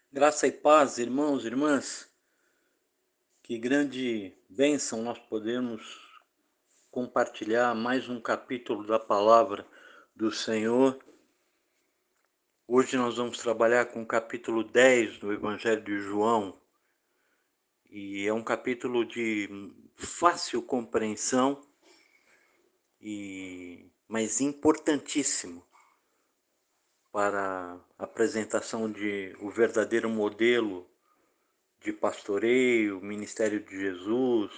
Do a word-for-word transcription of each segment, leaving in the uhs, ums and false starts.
Graça e paz, irmãos e irmãs. Que grande bênção nós podemos compartilhar mais um capítulo da palavra do Senhor. Hoje nós vamos trabalhar com o capítulo dez do Evangelho de João. E é um capítulo de fácil compreensão, e mas importantíssimo para a apresentação de o verdadeiro modelo de pastoreio, ministério de Jesus,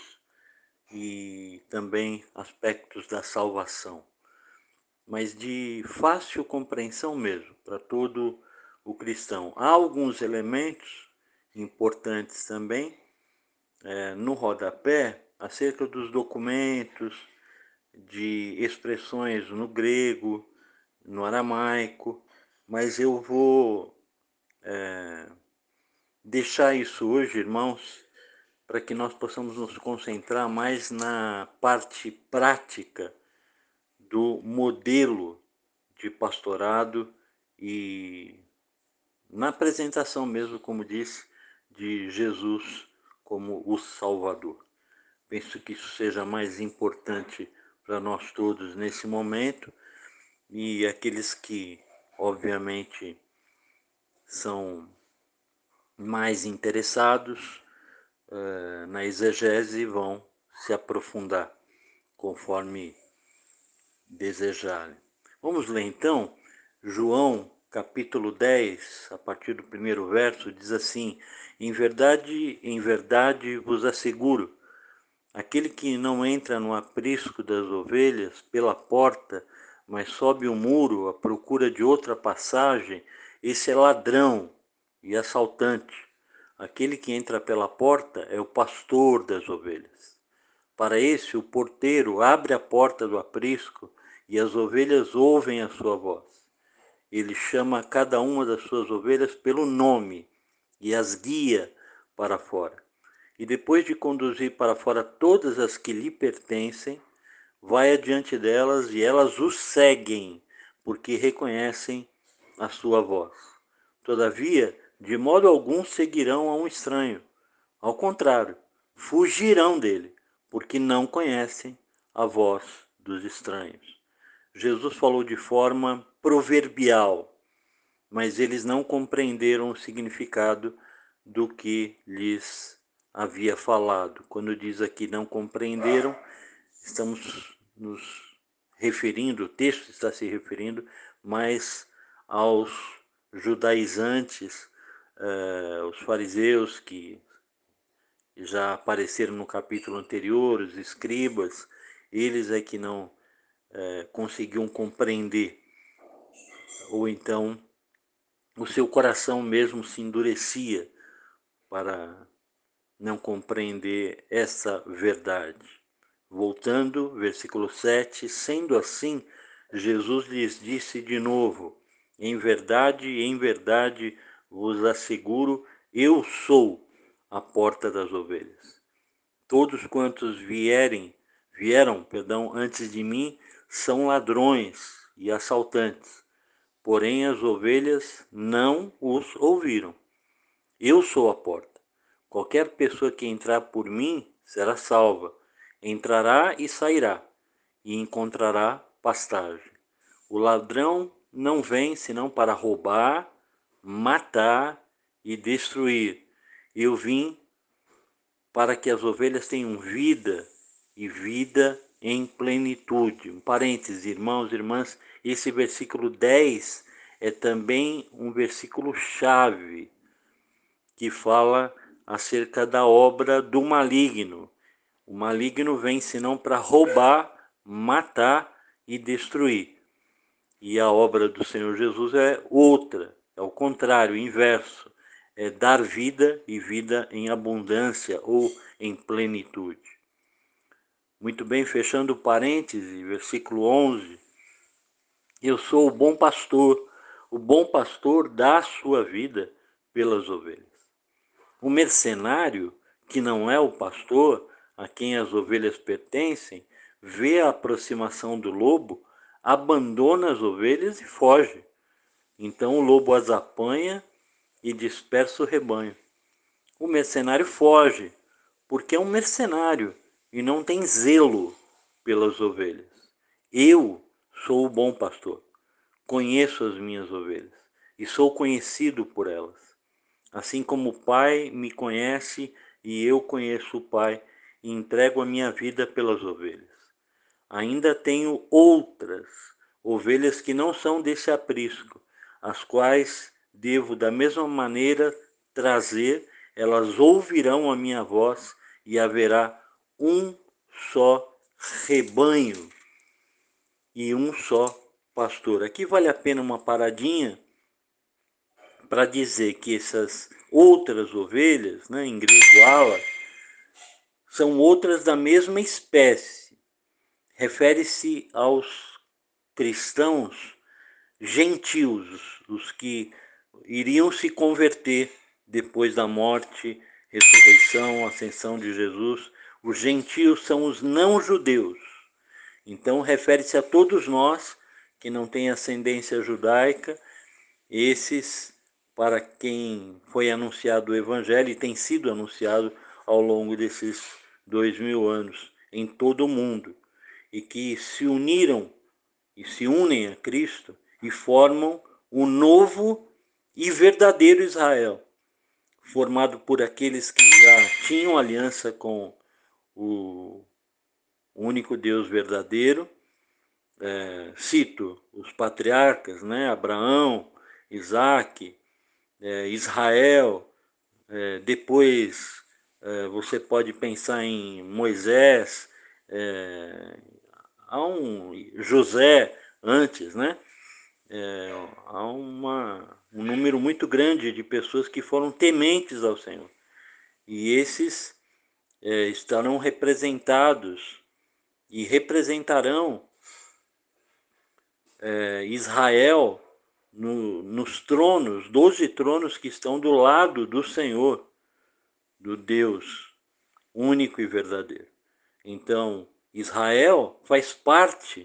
e também aspectos da salvação, mas de fácil compreensão mesmo para todo o cristão. Há alguns elementos importantes também é, no rodapé acerca dos documentos, de expressões no grego, no aramaico, mas eu vou é, deixar isso hoje, irmãos, para que nós possamos nos concentrar mais na parte prática do modelo de pastorado e na apresentação mesmo, como disse, de Jesus como o Salvador. Penso que isso seja mais importante para nós todos nesse momento, e aqueles que, obviamente, são mais interessados uh, na exegese vão se aprofundar conforme desejarem. Vamos ler então João capítulo dez, a partir do primeiro verso, diz assim: Em verdade, em verdade vos asseguro, aquele que não entra no aprisco das ovelhas pela porta, mas sobe o muro à procura de outra passagem, esse é ladrão e assaltante. Aquele que entra pela porta é o pastor das ovelhas. Para esse, o porteiro abre a porta do aprisco e as ovelhas ouvem a sua voz. Ele chama cada uma das suas ovelhas pelo nome e as guia para fora. E depois de conduzir para fora todas as que lhe pertencem, vai adiante delas e elas o seguem, porque reconhecem a sua voz. Todavia, de modo algum seguirão a um estranho. Ao contrário, fugirão dele, porque não conhecem a voz dos estranhos. Jesus falou de forma proverbial, mas eles não compreenderam o significado do que lhes havia falado. Quando diz aqui não compreenderam, estamos nos referindo, o texto está se referindo mais aos judaizantes, uh, os fariseus que já apareceram no capítulo anterior, os escribas, eles é que não é, conseguiam compreender, ou então o seu coração mesmo se endurecia para não compreender essa verdade. Voltando, versículo sete, sendo assim, Jesus lhes disse de novo: Em verdade, em verdade vos asseguro, eu sou a porta das ovelhas. Todos quantos vierem, vieram, perdão, antes de mim, são ladrões e assaltantes, porém as ovelhas não os ouviram. Eu sou a porta. Qualquer pessoa que entrar por mim será salva. Entrará e sairá, e encontrará pastagem. O ladrão não vem senão para roubar, matar e destruir. Eu vim para que as ovelhas tenham vida e vida em plenitude. Um parênteses, irmãos e irmãs, esse versículo dez é também um versículo chave que fala acerca da obra do maligno. O maligno vem senão para roubar, matar e destruir. E a obra do Senhor Jesus é outra, é o contrário, o inverso. É dar vida e vida em abundância ou em plenitude. Muito bem, fechando o parêntese, versículo onze. Eu sou o bom pastor. O bom pastor dá a sua vida pelas ovelhas. O mercenário, que não é o pastor, a quem as ovelhas pertencem, vê a aproximação do lobo, abandona as ovelhas e foge. Então o lobo as apanha e dispersa o rebanho. O mercenário foge, porque é um mercenário e não tem zelo pelas ovelhas. Eu sou o bom pastor, conheço as minhas ovelhas e sou conhecido por elas. Assim como o Pai me conhece e eu conheço o Pai e entrego a minha vida pelas ovelhas. Ainda tenho outras ovelhas que não são desse aprisco, as quais devo da mesma maneira trazer, elas ouvirão a minha voz e haverá um só rebanho e um só pastor. Aqui vale a pena uma paradinha para dizer que essas outras ovelhas, né, em grego ala, são outras da mesma espécie. Refere-se aos cristãos gentios, os que iriam se converter depois da morte, ressurreição, ascensão de Jesus. Os gentios são os não-judeus. Então, refere-se a todos nós que não têm ascendência judaica, esses para quem foi anunciado o Evangelho e tem sido anunciado ao longo desses dois mil anos em todo o mundo, e que se uniram e se unem a Cristo e formam o novo e verdadeiro Israel, formado por aqueles que já tinham aliança com o único Deus verdadeiro. É, cito os patriarcas, né? Abraão, Isaac, é, Israel, é, depois é, você pode pensar em Moisés, é, há um José antes, né? É, há uma, um número muito grande de pessoas que foram tementes ao Senhor. E esses é, estarão representados e representarão é, Israel no, nos tronos, doze tronos que estão do lado do Senhor, do Deus único e verdadeiro. Então, Israel faz parte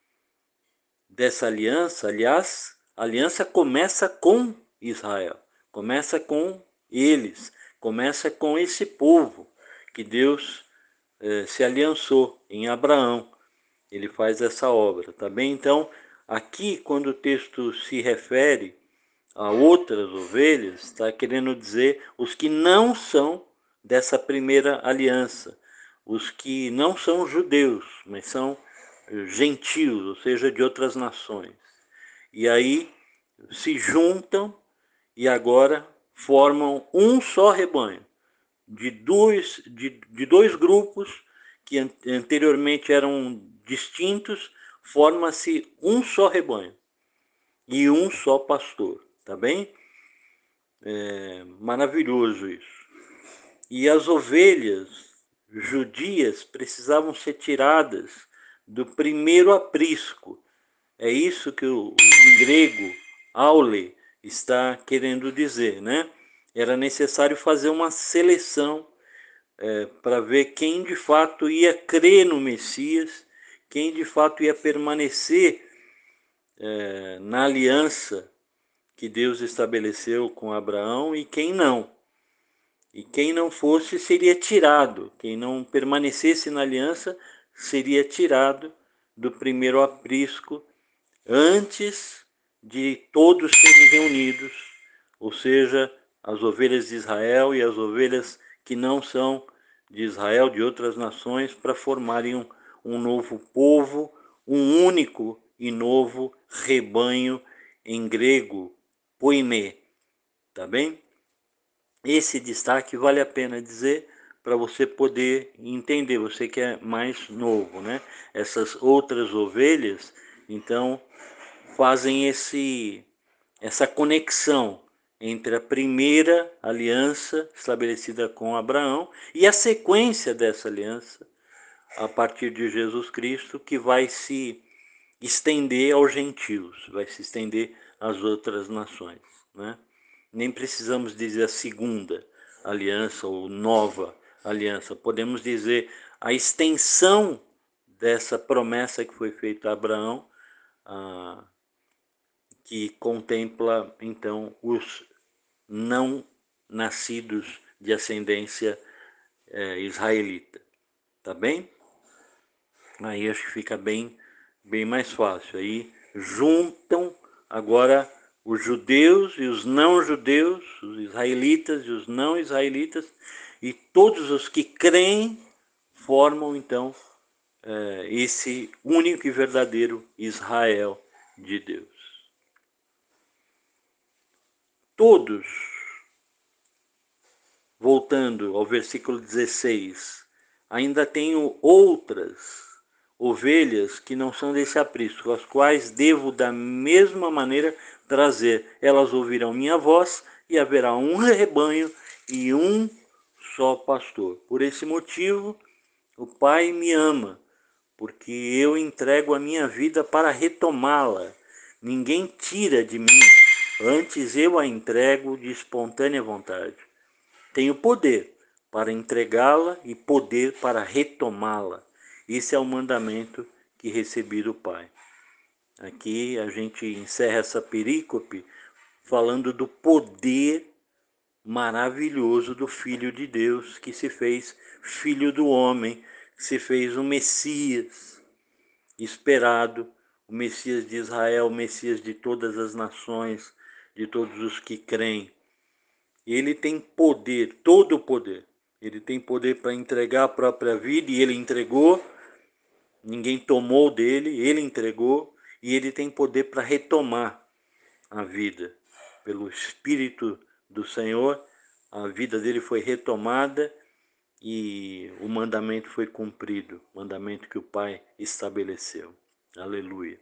dessa aliança. Aliás, a aliança começa com Israel, começa com eles, começa com esse povo que Deus eh, se aliançou em Abraão. Ele faz essa obra, tá bem? Então, aqui, quando o texto se refere a outras ovelhas, está querendo dizer os que não são dessa primeira aliança, os que não são judeus, mas são gentios, ou seja, de outras nações. E aí se juntam e agora formam um só rebanho, de dois, de, de dois grupos que anteriormente eram distintos, forma-se um só rebanho e um só pastor, tá bem? É maravilhoso isso. E as ovelhas judias precisavam ser tiradas do primeiro aprisco. É isso que o, o em grego, aule, está querendo dizer, né? Era necessário fazer uma seleção é, para ver quem de fato ia crer no Messias, quem de fato ia permanecer é, na aliança que Deus estabeleceu com Abraão e quem não. E quem não fosse seria tirado, quem não permanecesse na aliança seria tirado do primeiro aprisco antes de todos serem reunidos, ou seja, as ovelhas de Israel e as ovelhas que não são de Israel, de outras nações, para formarem um, um novo povo, um único e novo rebanho, em grego, poimê, tá bem? Esse destaque vale a pena dizer para você poder entender, você que é mais novo, né? Essas outras ovelhas, então, fazem esse, essa conexão entre a primeira aliança estabelecida com Abraão e a sequência dessa aliança a partir de Jesus Cristo, que vai se estender aos gentios, vai se estender às outras nações, né? Nem precisamos dizer a segunda aliança ou nova aliança, podemos dizer a extensão dessa promessa que foi feita a Abraão, ah, que contempla então os não nascidos de ascendência é, israelita. Tá bem? Aí acho que fica bem, bem mais fácil. Aí juntam agora os judeus e os não-judeus, os israelitas e os não-israelitas, e todos os que creem formam então é, esse único e verdadeiro Israel de Deus. Todos, voltando ao versículo dezesseis, ainda tenho outras ovelhas que não são desse aprisco, as quais devo da mesma maneira trazer. Elas ouvirão minha voz e haverá um rebanho e um só pastor. Por esse motivo, o Pai me ama, porque eu entrego a minha vida para retomá-la. Ninguém tira de mim, antes eu a entrego de espontânea vontade. Tenho poder para entregá-la e poder para retomá-la. Esse é o mandamento que recebi do Pai. Aqui a gente encerra essa perícope falando do poder maravilhoso do Filho de Deus, que se fez Filho do homem, que se fez o Messias esperado, o Messias de Israel, o Messias de todas as nações, de todos os que creem. Ele tem poder, todo o poder. Ele tem poder para entregar a própria vida, e ele entregou. Ninguém tomou dele, ele entregou. E ele tem poder para retomar a vida. Pelo Espírito do Senhor, a vida dele foi retomada e o mandamento foi cumprido. O mandamento que o Pai estabeleceu. Aleluia.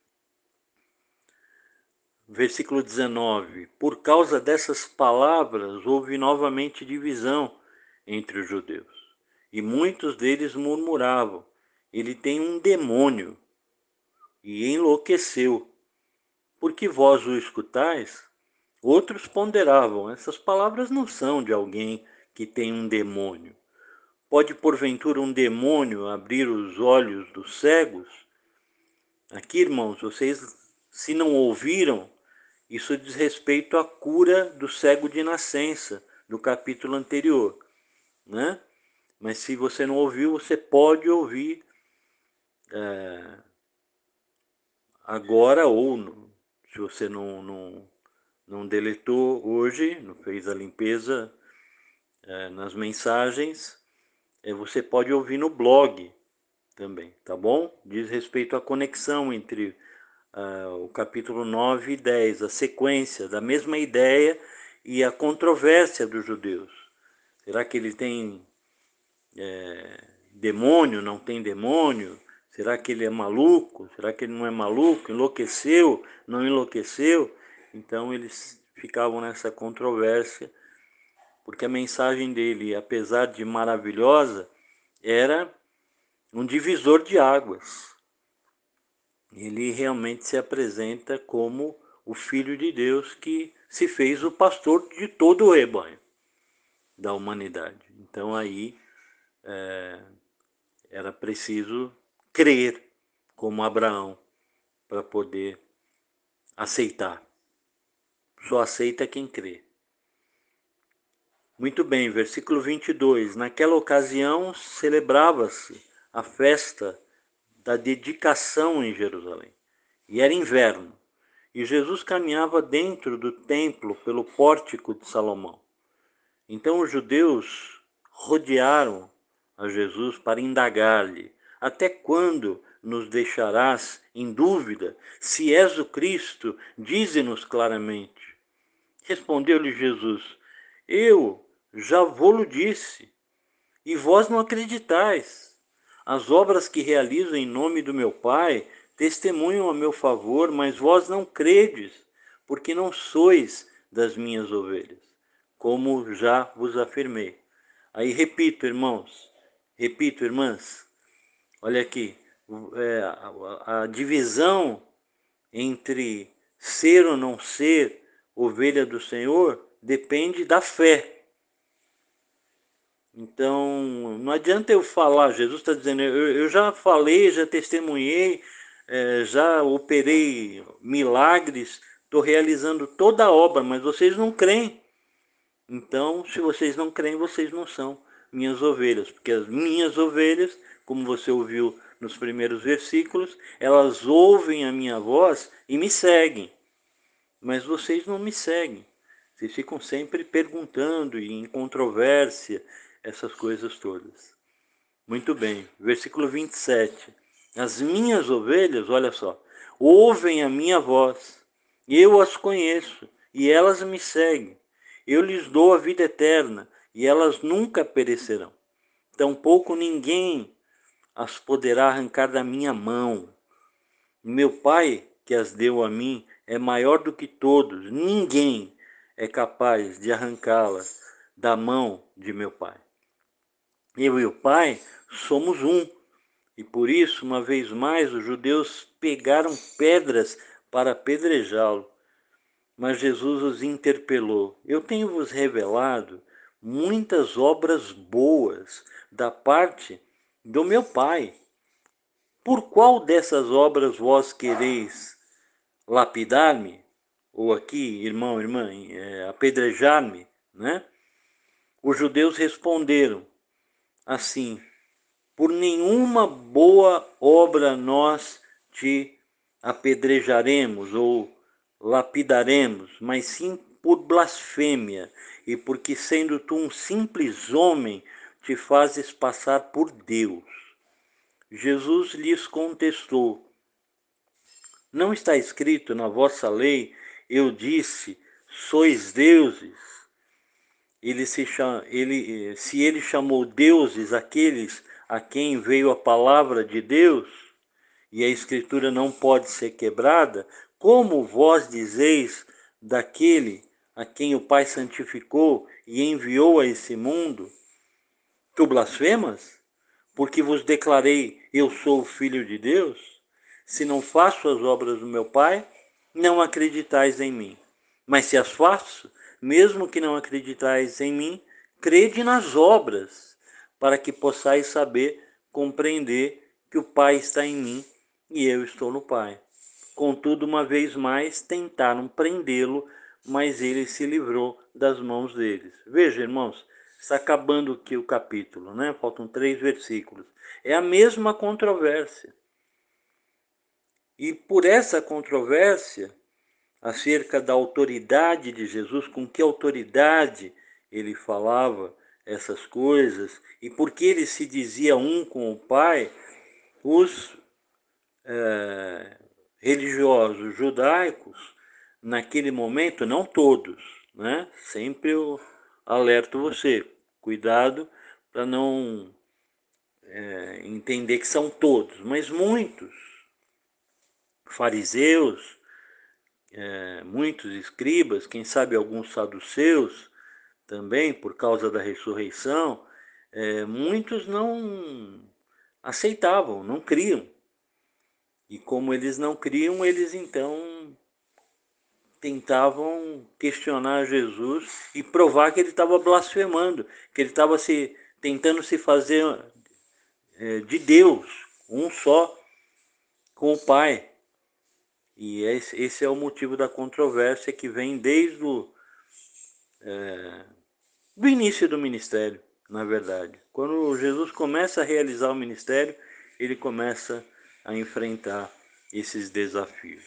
Versículo dezenove. Por causa dessas palavras, houve novamente divisão entre os judeus. E muitos deles murmuravam: ele tem um demônio. E enlouqueceu. Porque vós o escutais? Outros ponderavam: essas palavras não são de alguém que tem um demônio. Pode porventura um demônio abrir os olhos dos cegos? Aqui, irmãos, vocês, se não ouviram, isso diz respeito à cura do cego de nascença, do capítulo anterior, né? Mas se você não ouviu, você pode ouvir é, agora, ou se você não, não, não deletou hoje, não fez a limpeza é, nas mensagens, é, você pode ouvir no blog também, tá bom? Diz respeito à conexão entre Uh, o capítulo nove e dez, a sequência da mesma ideia e a controvérsia dos judeus. Será que ele tem é, demônio, não tem demônio? Será que ele é maluco? Será que ele não é maluco? Enlouqueceu? Não enlouqueceu? Então eles ficavam nessa controvérsia, porque a mensagem dele, apesar de maravilhosa, era um divisor de águas. Ele realmente se apresenta como o Filho de Deus que se fez o pastor de todo o rebanho da humanidade. Então aí é, era preciso crer como Abraão para poder aceitar. Só aceita quem crê. Muito bem, versículo vinte e dois. Naquela ocasião celebrava-se a festa da dedicação em Jerusalém. E era inverno. E Jesus caminhava dentro do templo pelo pórtico de Salomão. Então os judeus rodearam a Jesus para indagar-lhe: até quando nos deixarás em dúvida? Se és o Cristo, dize-nos claramente. Respondeu-lhe Jesus: eu já vô-lo disse, e vós não acreditais. As obras que realizo em nome do meu Pai testemunham a meu favor, mas vós não credes, porque não sois das minhas ovelhas, como já vos afirmei. Aí repito, irmãos, repito, irmãs, olha aqui, é, a, a divisão entre ser ou não ser ovelha do Senhor depende da fé. Então, não adianta eu falar, Jesus está dizendo, eu, eu já falei, já testemunhei, é, já operei milagres, estou realizando toda a obra, mas vocês não creem. Então, se vocês não creem, vocês não são minhas ovelhas, porque as minhas ovelhas, como você ouviu nos primeiros versículos, elas ouvem a minha voz e me seguem. Mas vocês não me seguem. Vocês ficam sempre perguntando e em controvérsia, essas coisas todas. Muito bem, versículo vinte e sete. As minhas ovelhas, olha só, ouvem a minha voz, eu as conheço, e elas me seguem. Eu lhes dou a vida eterna, e elas nunca perecerão. Tampouco ninguém as poderá arrancar da minha mão. Meu Pai, que as deu a mim, é maior do que todos. Ninguém é capaz de arrancá-las da mão de meu Pai. Eu e o Pai somos um. E por isso, uma vez mais, os judeus pegaram pedras para apedrejá-lo. Mas Jesus os interpelou: Eu tenho vos revelado muitas obras boas da parte do meu Pai. Por qual dessas obras vós quereis lapidar-me? Ou aqui, irmão, irmã, é, apedrejar-me, né? Os judeus responderam assim: Por nenhuma boa obra nós te apedrejaremos ou lapidaremos, mas sim por blasfêmia, e porque sendo tu um simples homem, te fazes passar por Deus. Jesus lhes contestou: Não está escrito na vossa lei, eu disse, sois deuses? Ele se, ele, se ele chamou deuses aqueles a quem veio a palavra de Deus, e a Escritura não pode ser quebrada, como vós dizeis daquele a quem o Pai santificou e enviou a esse mundo? Tu blasfemas? Porque vos declarei, eu sou o Filho de Deus? Se não faço as obras do meu Pai, não acreditais em mim. Mas se as faço, mesmo que não acreditais em mim, crede nas obras, para que possais saber, compreender que o Pai está em mim e eu estou no Pai. Contudo, uma vez mais, tentaram prendê-lo, mas ele se livrou das mãos deles. Veja, irmãos, está acabando aqui o capítulo, né? Faltam três versículos. É a mesma controvérsia. E por essa controvérsia, acerca da autoridade de Jesus, com que autoridade ele falava essas coisas, e por que ele se dizia um com o Pai, os é, religiosos judaicos, naquele momento, não todos, né? Sempre eu alerto você, cuidado para não é, entender que são todos, mas muitos fariseus, é, muitos escribas, quem sabe alguns saduceus também, por causa da ressurreição, é, muitos não aceitavam, não criam. E como eles não criam, eles então tentavam questionar Jesus e provar que ele estava blasfemando, que ele estava se tentando se fazer é, de Deus, um só com o Pai. E esse, esse é o motivo da controvérsia que vem desde o é, do início do ministério, na verdade. Quando Jesus começa a realizar o ministério, ele começa a enfrentar esses desafios,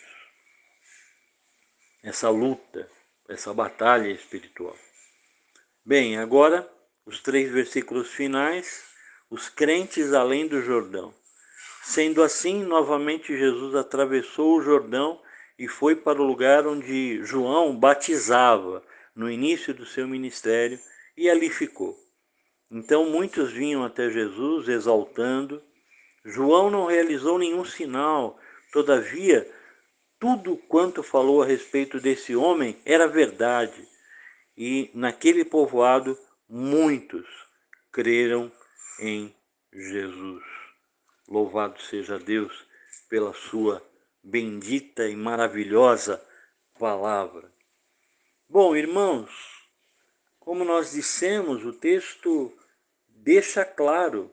essa luta, essa batalha espiritual. Bem, agora os três versículos finais, os crentes além do Jordão. Sendo assim, novamente Jesus atravessou o Jordão e foi para o lugar onde João batizava no início do seu ministério, e ali ficou. Então muitos vinham até Jesus exaltando. João não realizou nenhum sinal, todavia tudo quanto falou a respeito desse homem era verdade. E naquele povoado muitos creram em Jesus. Louvado seja Deus pela sua bendita e maravilhosa palavra. Bom, irmãos, como nós dissemos, o texto deixa claro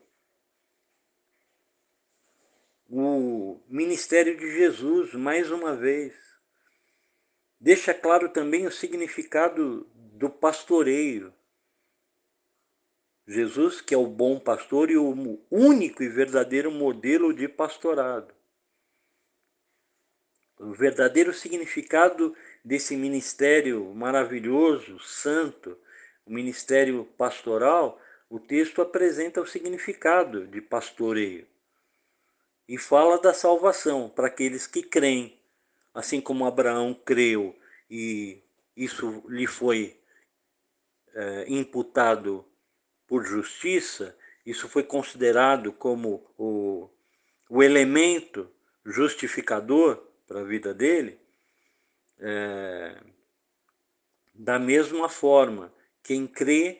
o ministério de Jesus, mais uma vez. deixa claro também o significado do pastoreio. Jesus, que é o bom pastor e o único e verdadeiro modelo de pastorado. O verdadeiro significado desse ministério maravilhoso, santo, o ministério pastoral, o texto apresenta o significado de pastoreio. E fala da salvação para aqueles que creem, assim como Abraão creu e isso lhe foi é, imputado por justiça, isso foi considerado como o, o elemento justificador para a vida dele. É, da mesma forma, quem crê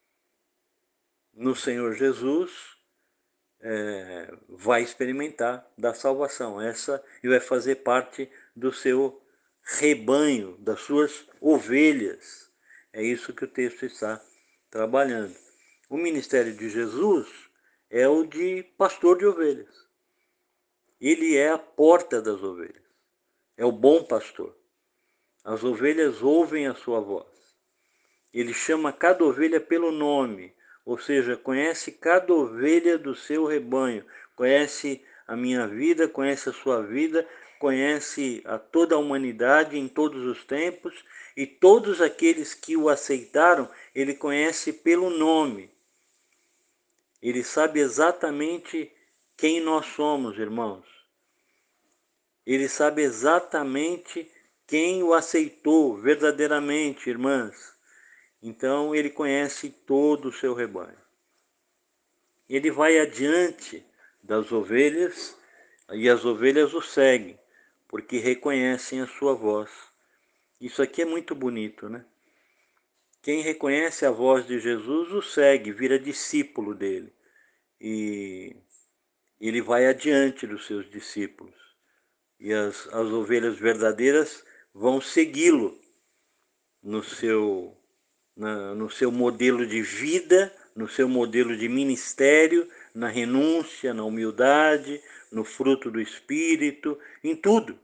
no Senhor Jesus é, vai experimentar da salvação. Essa e vai fazer parte do seu rebanho, das suas ovelhas. É isso que o texto está trabalhando. O ministério de Jesus é o de pastor de ovelhas. Ele é a porta das ovelhas. É o bom pastor. As ovelhas ouvem a sua voz. Ele chama cada ovelha pelo nome, ou seja, conhece cada ovelha do seu rebanho, conhece a minha vida, conhece a sua vida, conhece a toda a humanidade em todos os tempos, e todos aqueles que o aceitaram, ele conhece pelo nome. Ele sabe exatamente quem nós somos, irmãos. Ele sabe exatamente quem o aceitou verdadeiramente, irmãs. Então, ele conhece todo o seu rebanho. Ele vai adiante das ovelhas e as ovelhas o seguem, porque reconhecem a sua voz. Isso aqui é muito bonito, né? Quem reconhece a voz de Jesus o segue, vira discípulo dele. E ele vai adiante dos seus discípulos. E as, as ovelhas verdadeiras vão segui-lo no seu, na, no seu modelo de vida, no seu modelo de ministério, na renúncia, na humildade, no fruto do Espírito, em tudo.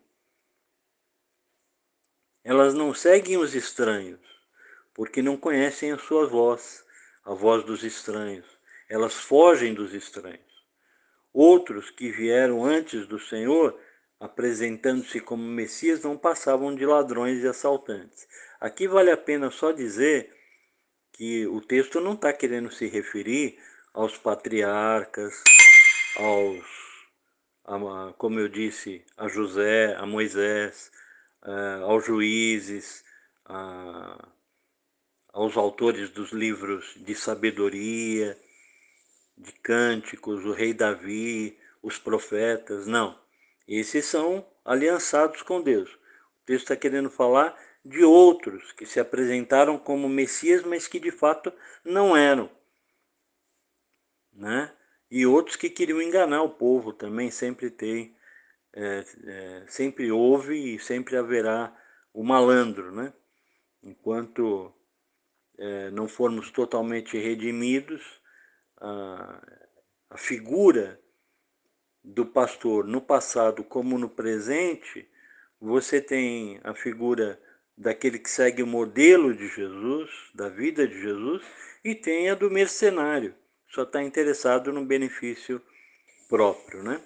Elas não seguem os estranhos, porque não conhecem a sua voz, a voz dos estranhos. Elas fogem dos estranhos. Outros que vieram antes do Senhor, apresentando-se como Messias, não passavam de ladrões e assaltantes. Aqui vale a pena só dizer que o texto não está querendo se referir aos patriarcas, aos, a, como eu disse, a José, a Moisés, a, aos juízes, a, aos autores dos livros de sabedoria, de cânticos, o rei Davi, os profetas. Não, esses são aliançados com Deus. O texto está querendo falar de outros que se apresentaram como Messias, mas que de fato não eram, né? E outros que queriam enganar o povo também. Sempre tem, é, é, sempre houve e sempre haverá o malandro, né? Enquanto é, não formos totalmente redimidos, a, a figura do pastor no passado como no presente, você tem a figura daquele que segue o modelo de Jesus, da vida de Jesus, e tem a do mercenário, só está interessado no benefício próprio, né?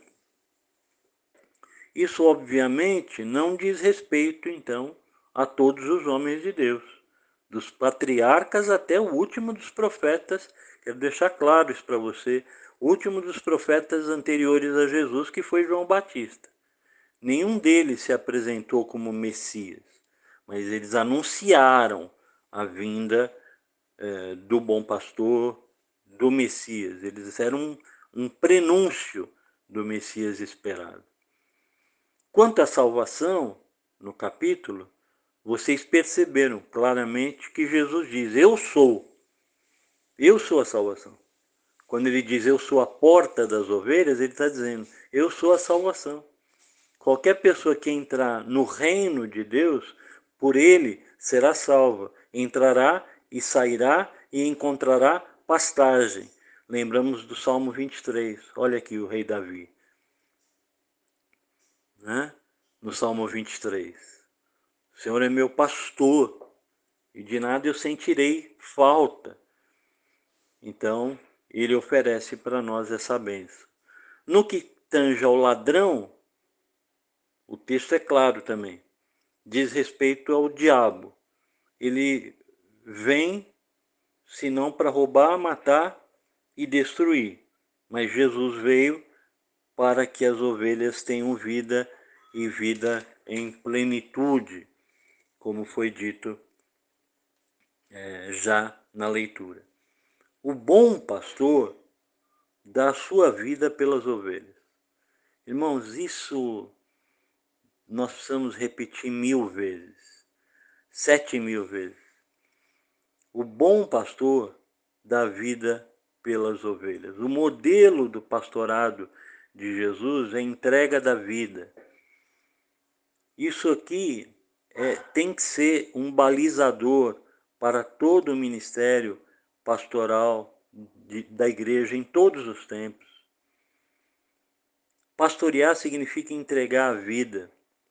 Isso, obviamente, não diz respeito, então, a todos os homens de Deus, dos patriarcas até o último dos profetas. Quero deixar claro isso para você. O último dos profetas anteriores a Jesus, que foi João Batista. Nenhum deles se apresentou como Messias, mas eles anunciaram a vinda eh, do bom pastor, do Messias. Eles eram um, um prenúncio do Messias esperado. Quanto à salvação, no capítulo, vocês perceberam claramente que Jesus diz: eu sou, eu sou a salvação. Quando ele diz eu sou a porta das ovelhas, ele está dizendo eu sou a salvação. Qualquer pessoa que entrar no reino de Deus, por ele será salva. Entrará e sairá e encontrará pastagem. Lembramos do Salmo vinte e três. Olha aqui o rei Davi, né? No Salmo vinte e três. Senhor é meu pastor e de nada eu sentirei falta. Então, ele oferece para nós essa bênção. No que tange ao ladrão, o texto é claro também. Diz respeito ao diabo. Ele vem, senão para roubar, matar e destruir. Mas Jesus veio para que as ovelhas tenham vida e vida em plenitude, como foi dito é, já na leitura. O bom pastor dá a sua vida pelas ovelhas. Irmãos, isso nós precisamos repetir mil vezes, sete mil vezes. O bom pastor dá vida pelas ovelhas. O modelo do pastorado de Jesus é a entrega da vida. Isso aqui é, tem que ser um balizador para todo o ministério pastoral de, da igreja em todos os tempos. Pastorear significa entregar a vida.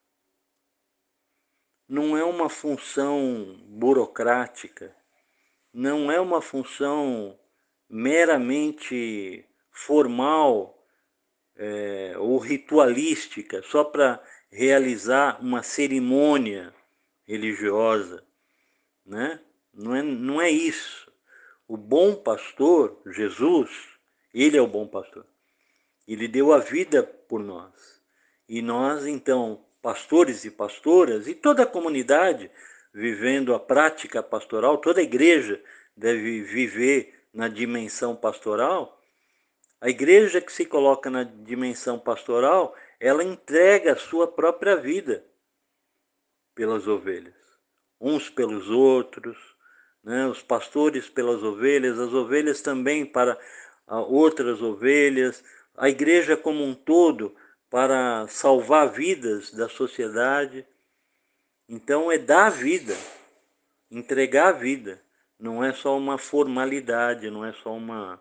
Não é uma função burocrática, não é uma função meramente formal é, ou ritualística, só para realizar uma cerimônia religiosa, né? Não é, não é isso. O bom pastor, Jesus, ele é o bom pastor. Ele deu a vida por nós. E nós, então, pastores e pastoras, e toda a comunidade vivendo a prática pastoral, toda a igreja deve viver na dimensão pastoral. A igreja que se coloca na dimensão pastoral, ela entrega a sua própria vida pelas ovelhas, uns pelos outros, né? Os pastores pelas ovelhas, as ovelhas também para outras ovelhas, a igreja como um todo para salvar vidas da sociedade. Então é dar a vida, entregar a vida, não é só uma formalidade, não é só uma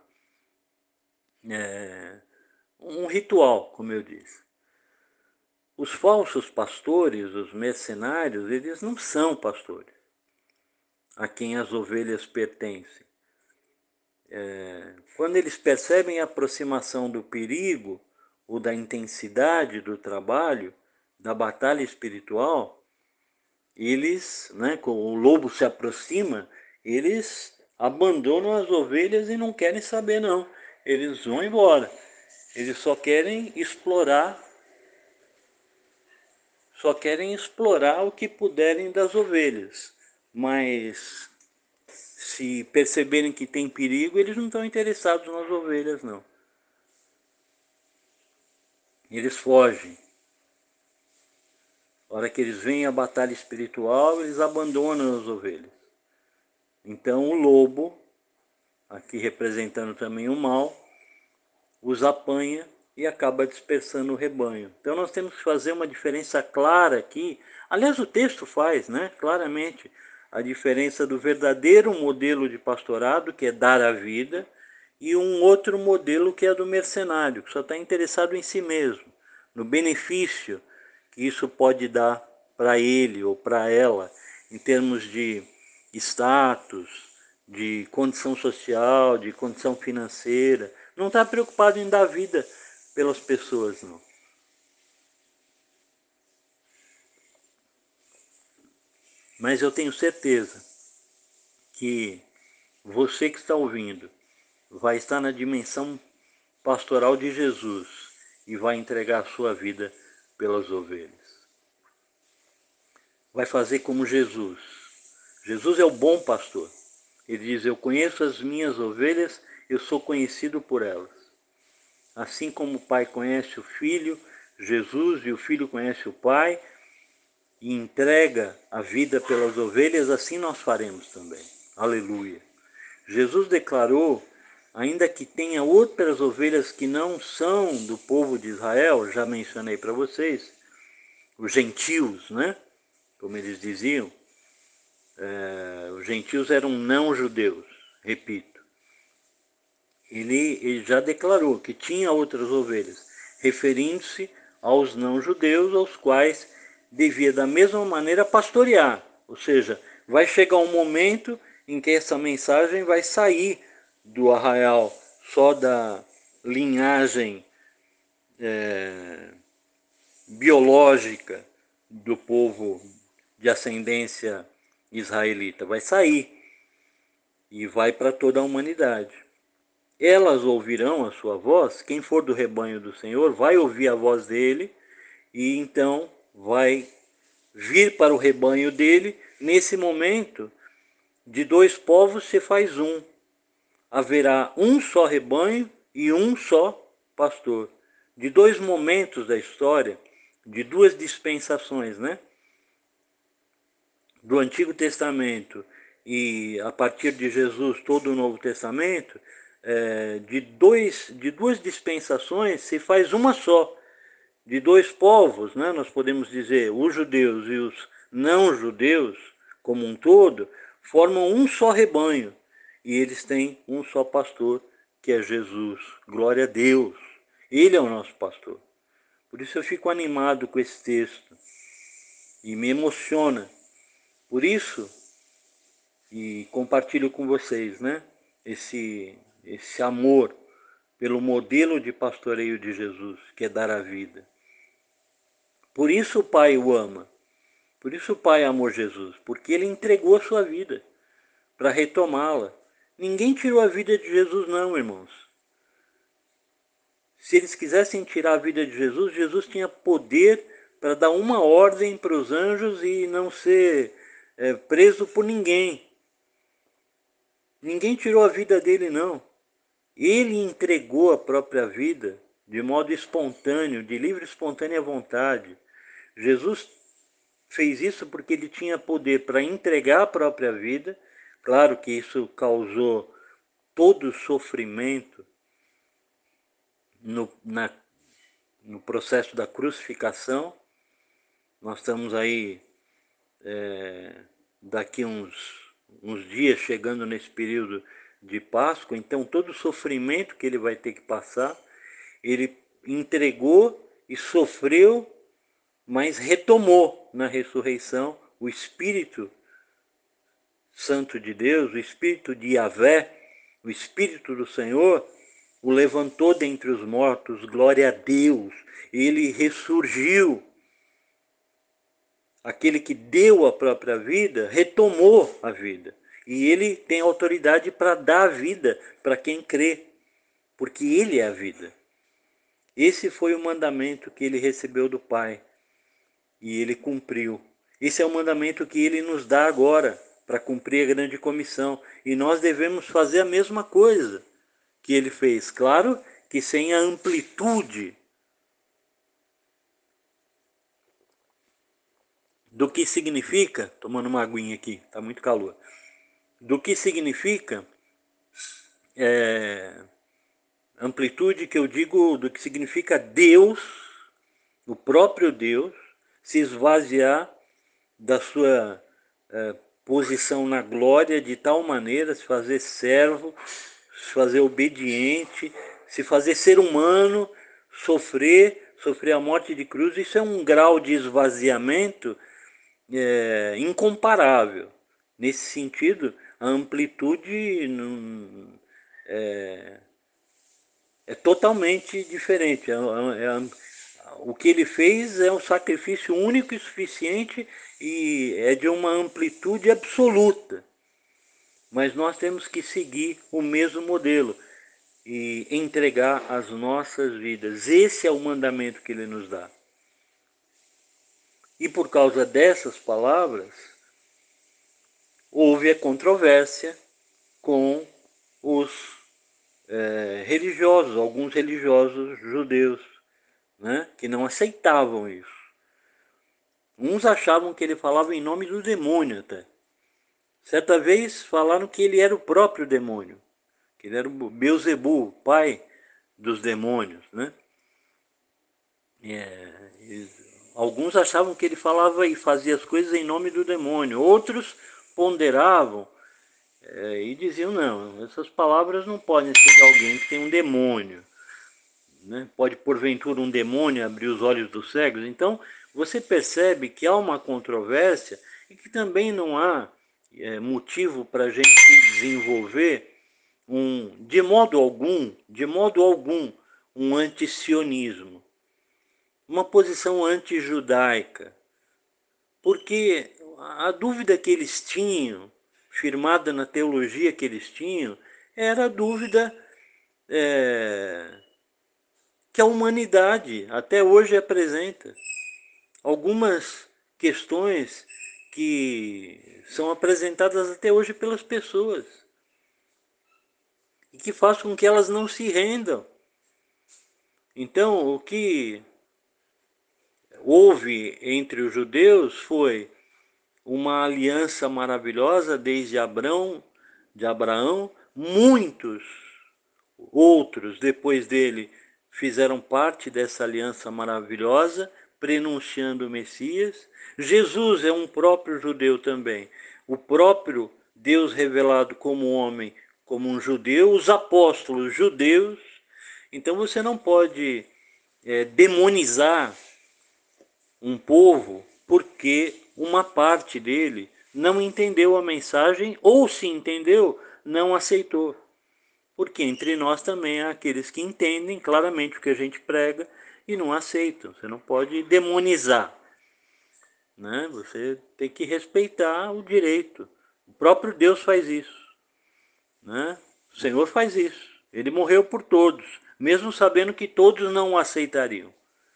é, um ritual, como eu disse. Os falsos pastores, os mercenários, eles não são pastores a quem as ovelhas pertencem. É, quando eles percebem a aproximação do perigo ou da intensidade do trabalho, da batalha espiritual, eles, né, quando o lobo se aproxima, eles abandonam as ovelhas e não querem saber não. Eles vão embora. Eles só querem explorar, só querem explorar o que puderem das ovelhas. Mas se perceberem que tem perigo, eles não estão interessados nas ovelhas, não. Eles fogem. Na hora que eles veem a batalha espiritual, eles abandonam as ovelhas. Então o lobo, aqui representando também o mal, os apanha e acaba dispersando o rebanho. Então nós temos que fazer uma diferença clara aqui. Aliás, o texto faz, né, claramente a diferença do verdadeiro modelo de pastorado, que é dar a vida, e um outro modelo que é do mercenário, que só está interessado em si mesmo, no benefício que isso pode dar para ele ou para ela, em termos de status, de condição social, de condição financeira. Não está preocupado em dar vida pelas pessoas, não. Mas eu tenho certeza que você que está ouvindo vai estar na dimensão pastoral de Jesus e vai entregar a sua vida pelas ovelhas. Vai fazer como Jesus. Jesus é o bom pastor. Ele diz, eu conheço as minhas ovelhas, eu sou conhecido por elas. Assim como o Pai conhece o Filho, Jesus, e o Filho conhece o Pai, e entrega a vida pelas ovelhas, assim nós faremos também. Aleluia. Jesus declarou, ainda que tenha outras ovelhas que não são do povo de Israel, já mencionei para vocês, os gentios, né? Como eles diziam, é, os gentios eram não judeus, repito. Ele, ele já declarou que tinha outras ovelhas, referindo-se aos não judeus, aos quais devia da mesma maneira pastorear, ou seja, vai chegar um momento em que essa mensagem vai sair do arraial só da linhagem é, biológica do povo de ascendência israelita, vai sair e vai para toda a humanidade. Elas ouvirão a sua voz, quem for do rebanho do Senhor vai ouvir a voz dele e então vai vir para o rebanho dele. Nesse momento, de dois povos se faz um. Haverá um só rebanho e um só pastor. De dois momentos da história, de duas dispensações, né? Do Antigo Testamento e a partir de Jesus todo o Novo Testamento, é, de, dois, de duas dispensações se faz uma só. De dois povos, né, nós podemos dizer, os judeus e os não-judeus, como um todo, formam um só rebanho. E eles têm um só pastor, que é Jesus. Glória a Deus. Ele é o nosso pastor. Por isso eu fico animado com esse texto. E me emociona. Por isso, e compartilho com vocês, né, esse, esse amor pelo modelo de pastoreio de Jesus, que é dar a vida. Por isso o Pai o ama. Por isso o Pai amou Jesus, porque ele entregou a sua vida para retomá-la. Ninguém tirou a vida de Jesus não, irmãos. Se eles quisessem tirar a vida de Jesus, Jesus tinha poder para dar uma ordem para os anjos e não ser é, preso por ninguém. Ninguém tirou a vida dele não. Ele entregou a própria vida de modo espontâneo, de livre e espontânea vontade. Jesus fez isso porque ele tinha poder para entregar a própria vida. Claro que isso causou todo o sofrimento no, na, no processo da crucificação. Nós estamos aí, é, daqui uns, uns dias, chegando nesse período de Páscoa, então todo o sofrimento que ele vai ter que passar, ele entregou e sofreu, mas retomou na ressurreição o Espírito Santo de Deus, o Espírito de Yahvé, o Espírito do Senhor, o levantou dentre os mortos, glória a Deus, ele ressurgiu. Aquele que deu a própria vida, retomou a vida. E ele tem autoridade para dar a vida para quem crê, porque ele é a vida. Esse foi o mandamento que ele recebeu do Pai, e ele cumpriu. Esse é o mandamento que ele nos dá agora, para cumprir a grande comissão. E nós devemos fazer a mesma coisa que ele fez. Claro que sem a amplitude do que significa, tomando uma aguinha aqui, está muito calor, do que significa, é, amplitude que eu digo, do que significa Deus, o próprio Deus, se esvaziar da sua é, posição na glória de tal maneira, se fazer servo, se fazer obediente, se fazer ser humano, sofrer, sofrer a morte de cruz. Isso é um grau de esvaziamento é, incomparável. Nesse sentido, a amplitude não, é, é totalmente diferente. É, é, o que ele fez é um sacrifício único e suficiente e é de uma amplitude absoluta. Mas nós temos que seguir o mesmo modelo e entregar as nossas vidas. Esse é o mandamento que ele nos dá. E por causa dessas palavras, houve a controvérsia com os é, religiosos, alguns religiosos judeus, né, que não aceitavam isso. Uns achavam que ele falava em nome do demônio até. Certa vez falaram que ele era o próprio demônio, que ele era o Beelzebul, pai dos demônios, né? É, alguns achavam que ele falava e fazia as coisas em nome do demônio. Outros ponderavam é, e diziam, não, essas palavras não podem ser de alguém que tem um demônio. Né? Pode, porventura, um demônio abrir os olhos dos cegos? Então, você percebe que há uma controvérsia e que também não há é, motivo para a gente desenvolver um, de modo algum, de modo algum, um antisionismo, uma posição anti-judaica, porque a dúvida que eles tinham, firmada na teologia que eles tinham, era a dúvida é, que a humanidade até hoje apresenta. Algumas questões que são apresentadas até hoje pelas pessoas e que faz com que elas não se rendam. Então, o que houve entre os judeus foi uma aliança maravilhosa desde Abraão, de Abraão, muitos outros depois dele fizeram parte dessa aliança maravilhosa, prenunciando o Messias. Jesus é um próprio judeu também, o próprio Deus revelado como homem, como um judeu, os apóstolos judeus. Então você não pode é, demonizar um povo porque uma parte dele não entendeu a mensagem ou, se entendeu, não aceitou. Porque entre nós também há aqueles que entendem claramente o que a gente prega e não aceitam. Você não pode demonizar, né? Você tem que respeitar o direito. O próprio Deus faz isso, né? O Senhor faz isso. Ele morreu por todos, mesmo sabendo que todos não o aceitariam.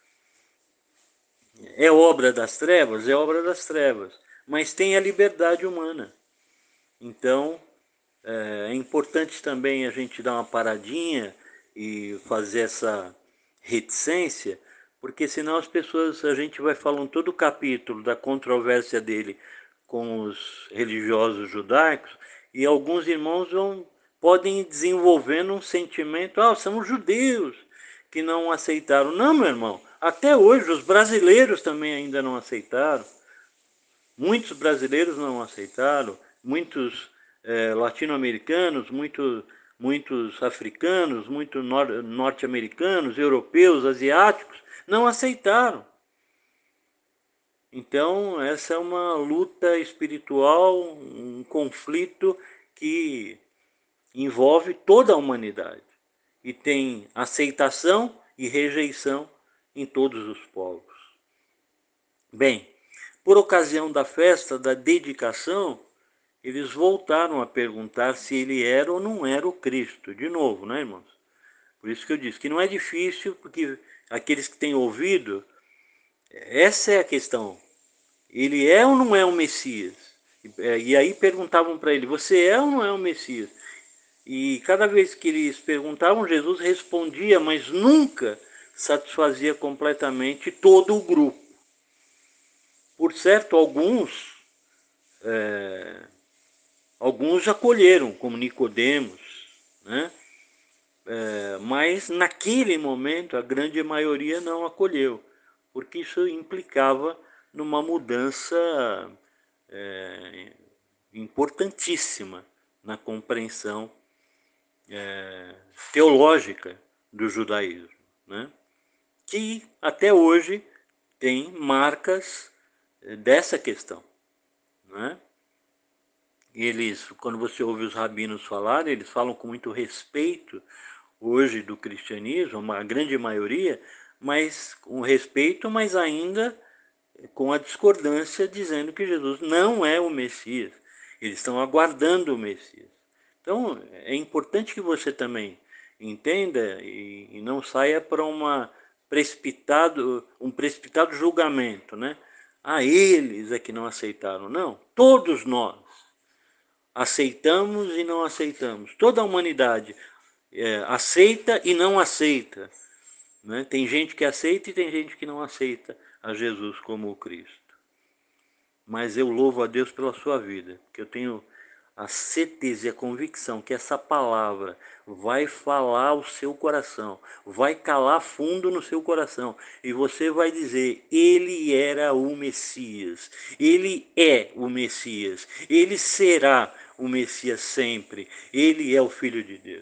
É obra das trevas? É obra das trevas. Mas tem a liberdade humana. Então, é importante também a gente dar uma paradinha e fazer essa reticência, porque senão as pessoas, a gente vai falando todo o capítulo da controvérsia dele com os religiosos judaicos, e alguns irmãos vão, podem ir desenvolvendo um sentimento, ah, são os judeus que não aceitaram. Não, meu irmão, até hoje os brasileiros também ainda não aceitaram. Muitos brasileiros não aceitaram, muitos é, latino-americanos, muito, muitos africanos, muitos nor norte-americanos, europeus, asiáticos, não aceitaram. Então, essa é uma luta espiritual, um conflito que envolve toda a humanidade. E tem aceitação e rejeição em todos os povos. Bem, por ocasião da festa da dedicação, eles voltaram a perguntar se ele era ou não era o Cristo. De novo, né, irmãos? Por isso que eu disse que não é difícil, porque aqueles que têm ouvido, essa é a questão. Ele é ou não é o Messias? E aí perguntavam para ele, você é ou não é o Messias? E cada vez que eles perguntavam, Jesus respondia, mas nunca satisfazia completamente todo o grupo. Por certo, alguns, é, alguns acolheram, como Nicodemos, né? É, mas naquele momento a grande maioria não acolheu, porque isso implicava numa mudança é, importantíssima na compreensão é, teológica do judaísmo, né? Que até hoje tem marcas dessa questão, né? Eles, quando você ouve os rabinos falarem, eles falam com muito respeito hoje do cristianismo, a grande maioria, mas com respeito, mas ainda com a discordância, dizendo que Jesus não é o Messias. Eles estão aguardando o Messias. Então, é importante que você também entenda e, e não saia para uma precipitado, um precipitado julgamento, né? Ah, eles é que não aceitaram. Não, todos nós aceitamos e não aceitamos. Toda a humanidade é, aceita e não aceita, né? Tem gente que aceita e tem gente que não aceita a Jesus como o Cristo. Mas eu louvo a Deus pela sua vida, porque eu tenho a certeza e a convicção que essa palavra vai falar ao seu coração, vai calar fundo no seu coração, e você vai dizer, ele era o Messias, ele é o Messias, ele será o Messias sempre, ele é o Filho de Deus.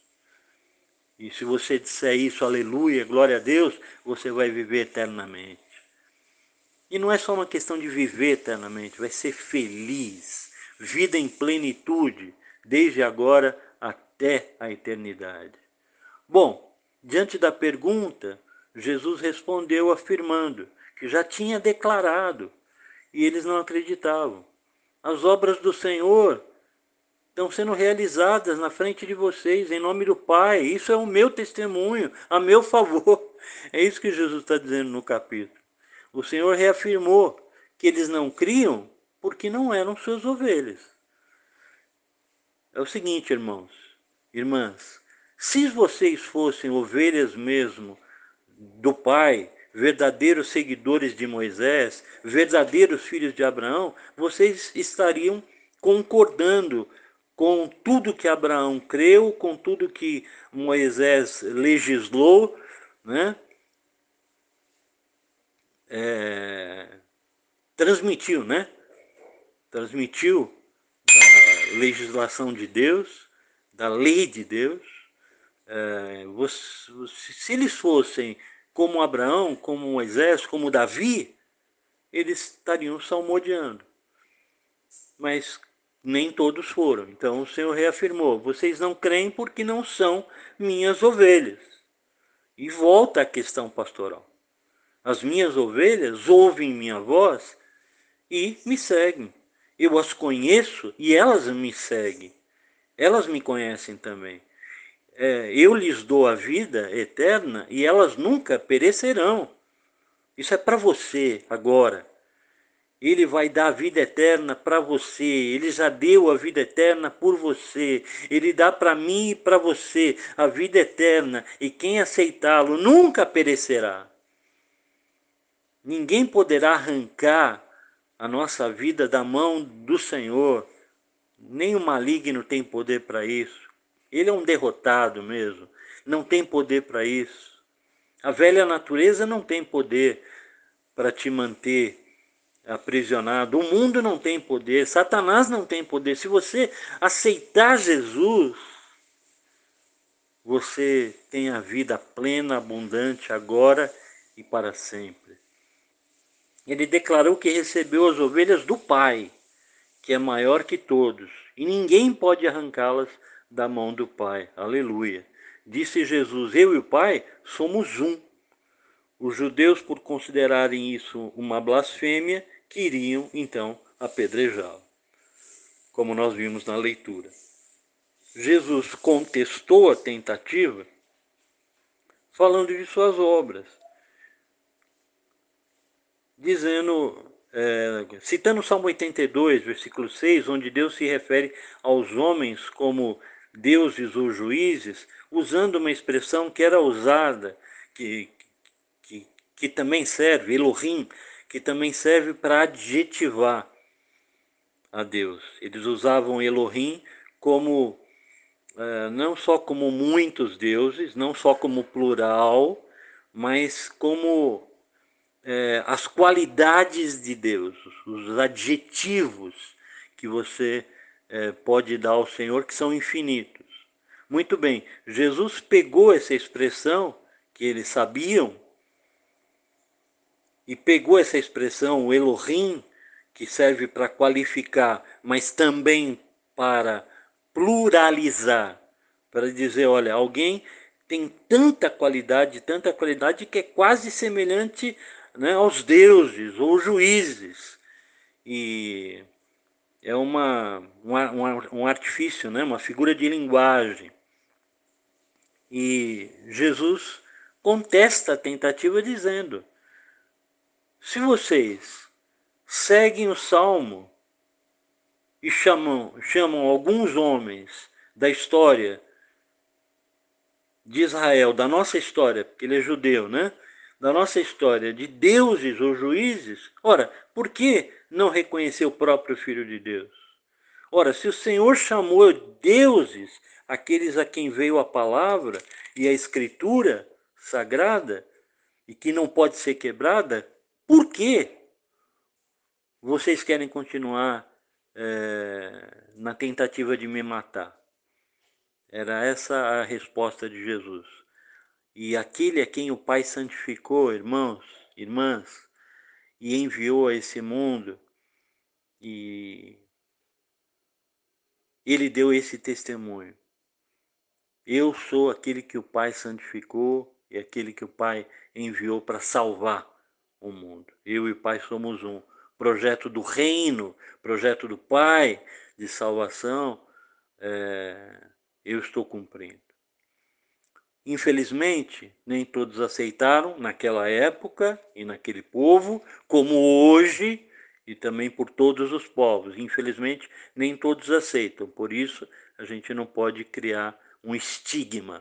E se você disser isso, aleluia, glória a Deus, você vai viver eternamente. E não é só uma questão de viver eternamente, vai ser feliz, vida em plenitude, desde agora até a eternidade. Bom, diante da pergunta, Jesus respondeu afirmando que já tinha declarado, e eles não acreditavam. As obras do Senhor estão sendo realizadas na frente de vocês, em nome do Pai. Isso é o meu testemunho, a meu favor. É isso que Jesus está dizendo no capítulo. O Senhor reafirmou que eles não criam porque não eram suas ovelhas. É o seguinte, irmãos, irmãs, se vocês fossem ovelhas mesmo do Pai, verdadeiros seguidores de Moisés, verdadeiros filhos de Abraão, vocês estariam concordando com tudo que Abraão creu, com tudo que Moisés legislou, né? É, transmitiu, né? Transmitiu da legislação de Deus, da lei de Deus. É, você, se eles fossem como Abraão, como Moisés, como Davi, eles estariam salmodiando. Mas nem todos foram. Então o Senhor reafirmou: vocês não creem porque não são minhas ovelhas. E volta à questão pastoral. As minhas ovelhas ouvem minha voz e me seguem. Eu as conheço e elas me seguem. Elas me conhecem também. É, eu lhes dou a vida eterna e elas nunca perecerão. Isso é para você agora. Ele vai dar a vida eterna para você. Ele já deu a vida eterna por você. Ele dá para mim e para você a vida eterna. E quem aceitá-lo nunca perecerá. Ninguém poderá arrancar a nossa vida da mão do Senhor. Nem o maligno tem poder para isso. Ele é um derrotado mesmo. Não tem poder para isso. A velha natureza não tem poder para te manter aprisionado. O mundo não tem poder. Satanás não tem poder. Se você aceitar Jesus, você tem a vida plena, abundante, agora e para sempre. Ele declarou que recebeu as ovelhas do Pai, que é maior que todos, e ninguém pode arrancá-las da mão do Pai. Aleluia. Disse Jesus: eu e o Pai somos um. Os judeus, por considerarem isso uma blasfêmia, queriam então apedrejá-lo, como nós vimos na leitura. Jesus contestou a tentativa falando de suas obras, dizendo, é, citando o Salmo oitenta e dois, versículo seis, onde Deus se refere aos homens como deuses ou juízes, usando uma expressão que era usada, que, que, que também serve, Elohim, que também serve para adjetivar a Deus. Eles usavam Elohim como, uh, não só como muitos deuses, não só como plural, mas como é, as qualidades de Deus, os adjetivos que você é, pode dar ao Senhor, que são infinitos. Muito bem, Jesus pegou essa expressão que eles sabiam e pegou essa expressão, o Elohim, que serve para qualificar, mas também para pluralizar, para dizer, olha, alguém tem tanta qualidade, tanta qualidade que é quase semelhante, né, aos deuses ou juízes. E é uma, uma, uma, um artifício, né, uma figura de linguagem. E Jesus contesta a tentativa dizendo: se vocês seguem o Salmo e chamam, chamam alguns homens da história de Israel, da nossa história, porque ele é judeu, né? Da nossa história, de deuses ou juízes, ora, por que não reconhecer o próprio Filho de Deus? Ora, se o Senhor chamou deuses aqueles a quem veio a palavra e a escritura sagrada, e que não pode ser quebrada, por que vocês querem continuar é, na tentativa de me matar? Era essa a resposta de Jesus. E aquele a quem o Pai santificou, irmãos, irmãs, e enviou a esse mundo, e ele deu esse testemunho: eu sou aquele que o Pai santificou e aquele que o Pai enviou para salvar o mundo. Eu e o Pai somos um. Projeto do reino, projeto do Pai de salvação, é, eu estou cumprindo. Infelizmente, nem todos aceitaram naquela época e naquele povo, como hoje e também por todos os povos. Infelizmente, nem todos aceitam. Por isso, a gente não pode criar um estigma.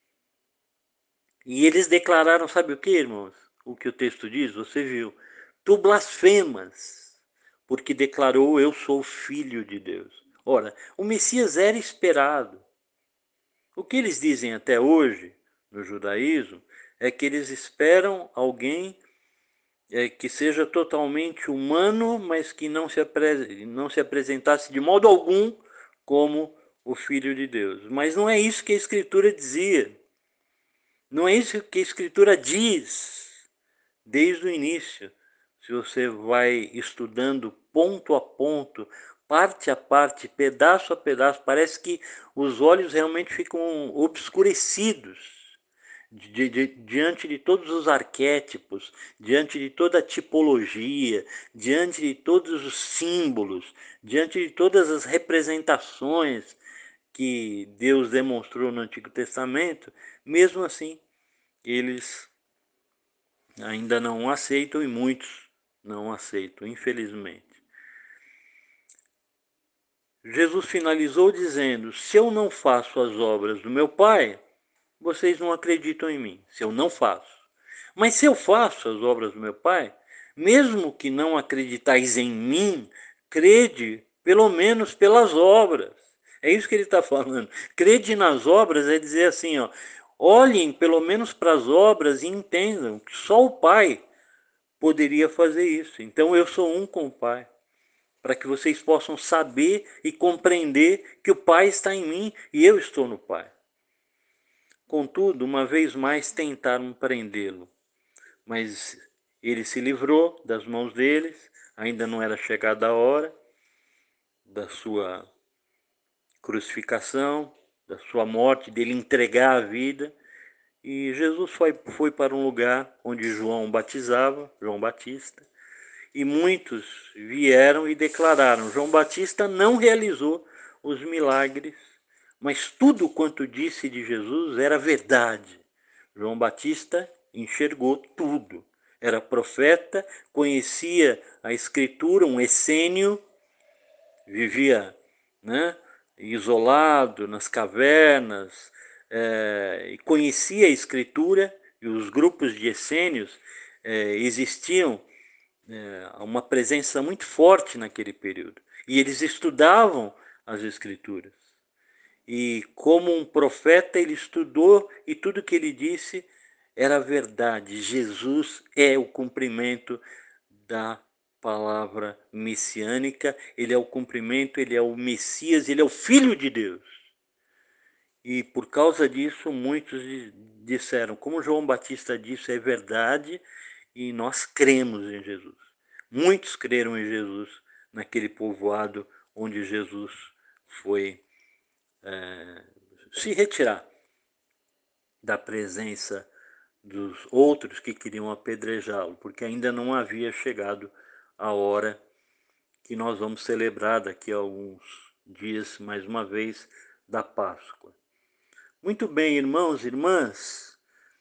E eles declararam, sabe o que, irmãos? O que o texto diz, você viu. Tu blasfemas, porque declarou: eu sou filho de Deus. Ora, o Messias era esperado. O que eles dizem até hoje, no judaísmo, é que eles esperam alguém é, que seja totalmente humano, mas que não se, não se apresentasse de modo algum como o Filho de Deus. Mas não é isso que a Escritura dizia. Não é isso que a Escritura diz desde o início. Se você vai estudando ponto a ponto, parte a parte, pedaço a pedaço, parece que os olhos realmente ficam obscurecidos di- di- diante de todos os arquétipos, diante de toda a tipologia, diante de todos os símbolos, diante de todas as representações que Deus demonstrou no Antigo Testamento. Mesmo assim, eles ainda não aceitam, e muitos não aceitam, infelizmente. Jesus finalizou dizendo: se eu não faço as obras do meu Pai, vocês não acreditam em mim. Se eu não faço. Mas se eu faço as obras do meu Pai, mesmo que não acreditais em mim, crede pelo menos pelas obras. É isso que ele está falando. Crede nas obras é dizer assim, ó, olhem pelo menos para as obras e entendam que só o Pai poderia fazer isso. Então eu sou um com o Pai, para que vocês possam saber e compreender que o Pai está em mim e eu estou no Pai. Contudo, uma vez mais tentaram prendê-lo, mas ele se livrou das mãos deles. Ainda não era chegada a hora da sua crucificação, da sua morte, dele entregar a vida. E Jesus foi, foi para um lugar onde João batizava, João Batista, e muitos vieram e declararam: João Batista não realizou os milagres, mas tudo quanto disse de Jesus era verdade. João Batista enxergou tudo. Era profeta, conhecia a Escritura, um essênio, vivia, né, isolado nas cavernas, é, e conhecia a Escritura, e os grupos de essênios é, existiam, é, uma presença muito forte naquele período. E eles estudavam as Escrituras. E como um profeta, ele estudou, e tudo que ele disse era verdade. Jesus é o cumprimento da palavra messiânica, ele é o cumprimento, ele é o Messias, ele é o Filho de Deus. E por causa disso, muitos disseram, como João Batista disse, é verdade, e nós cremos em Jesus. Muitos creram em Jesus naquele povoado onde Jesus foi é, se retirar da presença dos outros que queriam apedrejá-lo, porque ainda não havia chegado a hora que nós vamos celebrar daqui a alguns dias, mais uma vez, da Páscoa. Muito bem, irmãos e irmãs,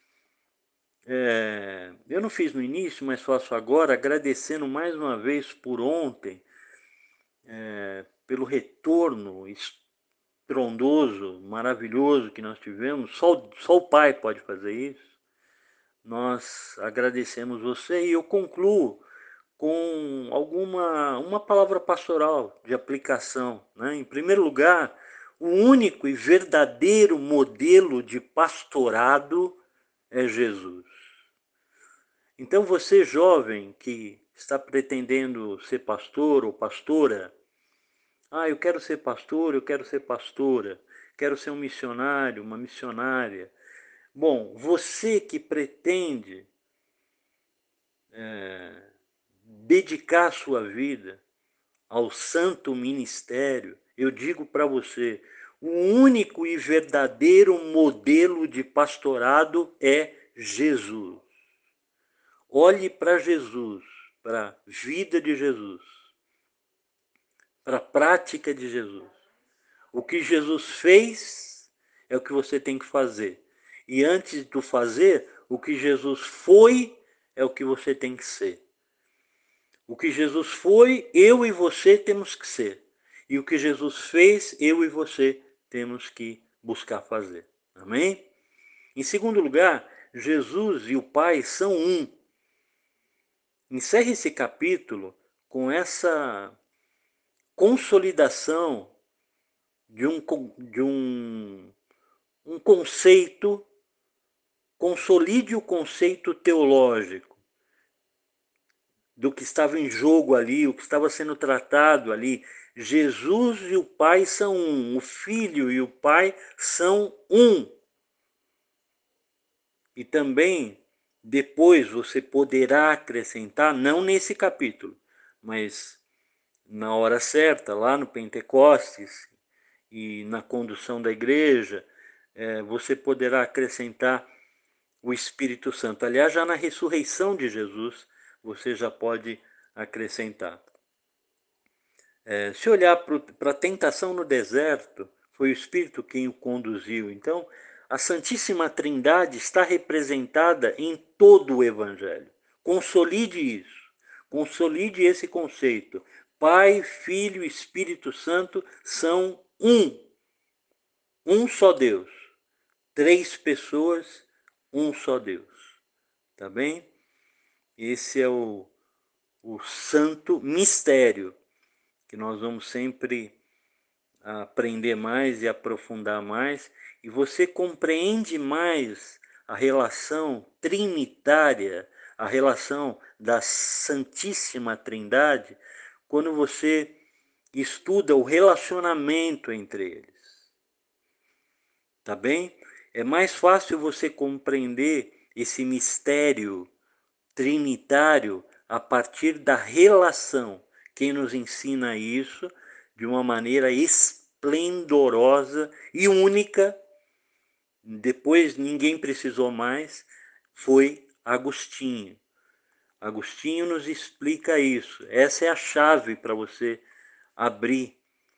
é, eu não fiz no início, mas faço agora, agradecendo mais uma vez por ontem, é, pelo retorno estrondoso, maravilhoso que nós tivemos. Só, só o Pai pode fazer isso. Nós agradecemos você, e eu concluo com alguma uma palavra pastoral de aplicação, né? Em primeiro lugar, o único e verdadeiro modelo de pastorado é Jesus. Então você, jovem, que está pretendendo ser pastor ou pastora, ah, eu quero ser pastor, eu quero ser pastora, quero ser um missionário, uma missionária. Bom, você que pretende é, dedicar sua vida ao santo ministério, eu digo para você, o único e verdadeiro modelo de pastorado é Jesus. Olhe para Jesus, para a vida de Jesus, para a prática de Jesus. O que Jesus fez é o que você tem que fazer. E antes de fazer, o que Jesus foi é o que você tem que ser. O que Jesus foi, eu e você temos que ser. E o que Jesus fez, eu e você temos que buscar fazer. Amém? Em segundo lugar, Jesus e o Pai são um. Encerre esse capítulo com essa consolidação de um, de um, um conceito, consolide o conceito teológico do que estava em jogo ali, o que estava sendo tratado ali. Jesus e o Pai são um, o Filho e o Pai são um. E também, depois você poderá acrescentar, não nesse capítulo, mas na hora certa, lá no Pentecostes e na condução da igreja, é, você poderá acrescentar o Espírito Santo. Aliás, já na ressurreição de Jesus, você já pode acrescentar. É, se olhar para a tentação no deserto, foi o Espírito quem o conduziu. Então, a Santíssima Trindade está representada em todo o Evangelho. Consolide isso. Consolide esse conceito. Pai, Filho e Espírito Santo são um. Um só Deus. Três pessoas, um só Deus. Tá bem? Esse é o, o santo mistério que nós vamos sempre aprender mais e aprofundar mais, e você compreende mais a relação trinitária, a relação da Santíssima Trindade, quando você estuda o relacionamento entre eles. Tá bem? É mais fácil você compreender esse mistério trinitário a partir da relação. Quem nos ensina isso de uma maneira esplendorosa e única, depois ninguém precisou mais, foi Agostinho. Agostinho nos explica isso. Essa é a chave para você abrir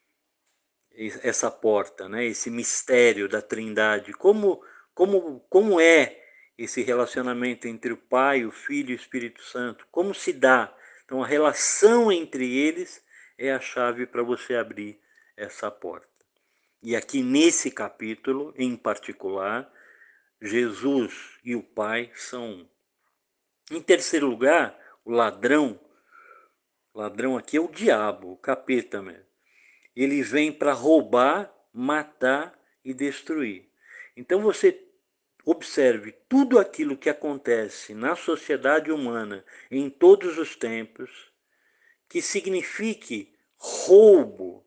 essa porta, né? Esse mistério da Trindade. Como, como, como é esse relacionamento entre o Pai, o Filho e o Espírito Santo? Como se dá? Então, a relação entre eles é a chave para você abrir essa porta. E aqui nesse capítulo, em particular, Jesus e o Pai são um. Em terceiro lugar, o ladrão, o ladrão aqui é o diabo, o capeta mesmo. Ele vem para roubar, matar e destruir. Então você observe tudo aquilo que acontece na sociedade humana em todos os tempos, que signifique roubo,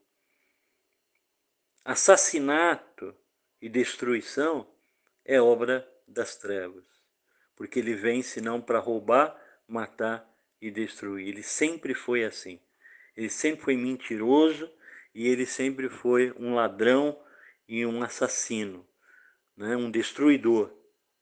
assassinato e destruição, é obra das trevas. Porque ele vem senão para roubar, matar e destruir. Ele sempre foi assim. Ele sempre foi mentiroso e ele sempre foi um ladrão e um assassino, né? Um destruidor.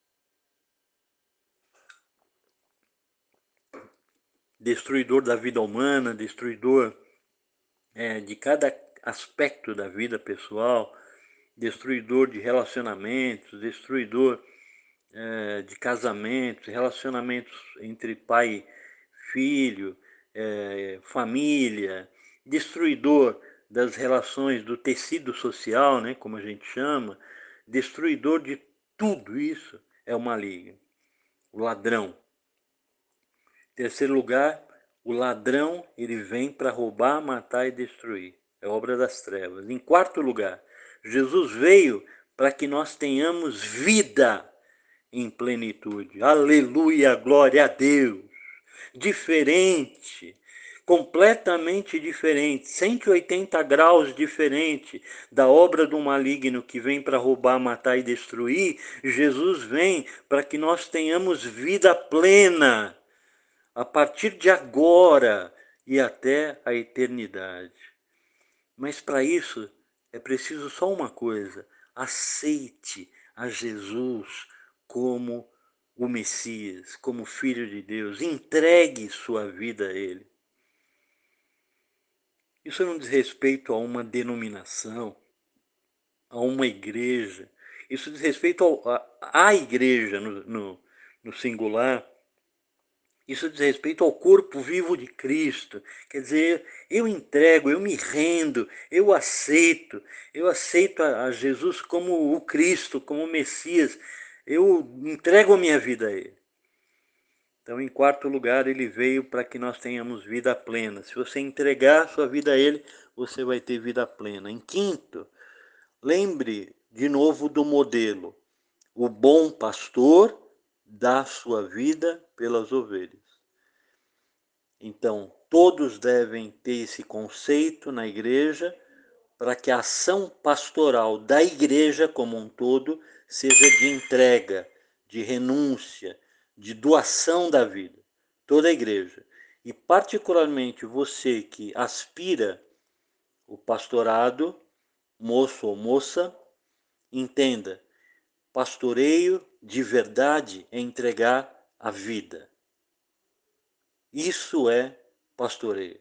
Destruidor da vida humana, destruidor é, de cada aspecto da vida pessoal, destruidor de relacionamentos, destruidor é, de casamentos, relacionamentos entre pai e filho, é, família, destruidor das relações do tecido social, né, como a gente chama, destruidor de tudo isso é o maligno, o ladrão. Em terceiro lugar, o ladrão ele vem para roubar, matar e destruir. É obra das trevas. Em quarto lugar, Jesus veio para que nós tenhamos vida em plenitude. Aleluia, glória a Deus. Diferente, completamente diferente, cento e oitenta graus diferente da obra do maligno que vem para roubar, matar e destruir. Jesus vem para que nós tenhamos vida plena. a partir de agora e até a eternidade. Mas para isso é preciso só uma coisa: aceite a Jesus como o Messias, como Filho de Deus, entregue sua vida a Ele. Isso não diz respeito a uma denominação, a uma igreja, isso diz respeito ao, a, à igreja no, no, no singular. Isso diz respeito ao corpo vivo de Cristo. Quer dizer, eu entrego, eu me rendo, eu aceito, eu aceito a, a Jesus como o Cristo, como o Messias. Eu entrego a minha vida a Ele. Então, em quarto lugar, Ele veio para que nós tenhamos vida plena. Se você entregar a sua vida a Ele, você vai ter vida plena. Em quinto, lembre de novo do modelo. O bom pastor dá sua vida pelas ovelhas. Então, todos devem ter esse conceito na igreja para que a ação pastoral da igreja como um todo seja de entrega, de renúncia, de doação da vida. Toda a igreja. E particularmente você que aspira o pastorado, moço ou moça, entenda, pastoreio de verdade é entregar a vida. Isso é pastoreio.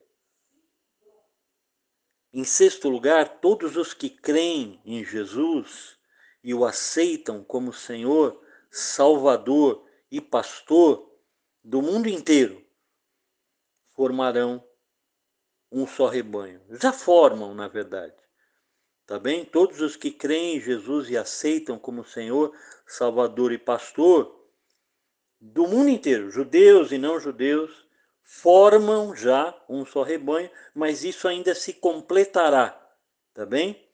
Em sexto lugar, todos os que creem em Jesus e o aceitam como Senhor, Salvador e Pastor do mundo inteiro formarão um só rebanho. Já formam, na verdade. Tá bem? Todos os que creem em Jesus e aceitam como Senhor, Salvador e Pastor do mundo inteiro, judeus e não judeus, formam já um só rebanho, mas isso ainda se completará, tá bem?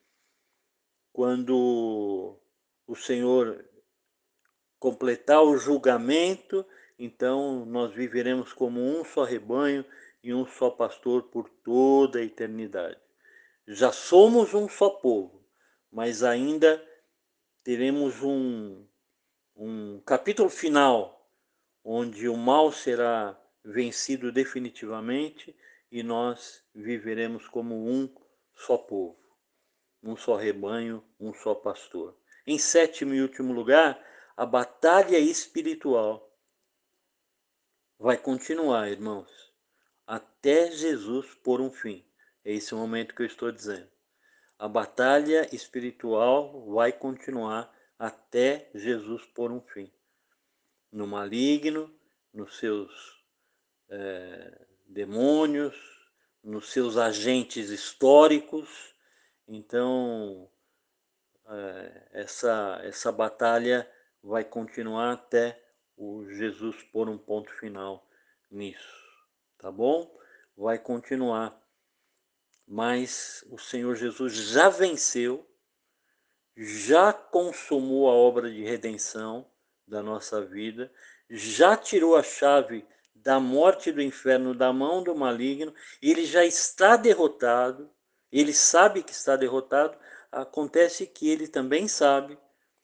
Quando o Senhor completar o julgamento, então nós viveremos como um só rebanho e um só pastor por toda a eternidade. Já somos um só povo, mas ainda teremos um, um capítulo final onde o mal será vencido definitivamente e nós viveremos como um só povo, um só rebanho, um só pastor. Em sétimo e último lugar, a batalha espiritual vai continuar, irmãos, até Jesus pôr um fim. É esse o momento que eu estou dizendo. A batalha espiritual vai continuar até Jesus pôr um fim. No maligno, nos seus é, demônios, nos seus agentes históricos. Então, é, essa, essa batalha vai continuar até o Jesus pôr um ponto final nisso, tá bom? Vai continuar, mas o Senhor Jesus já venceu, já consumou a obra de redenção da nossa vida, já tirou a chave da morte e do inferno da mão do maligno, ele já está derrotado, ele sabe que está derrotado, acontece que ele também sabe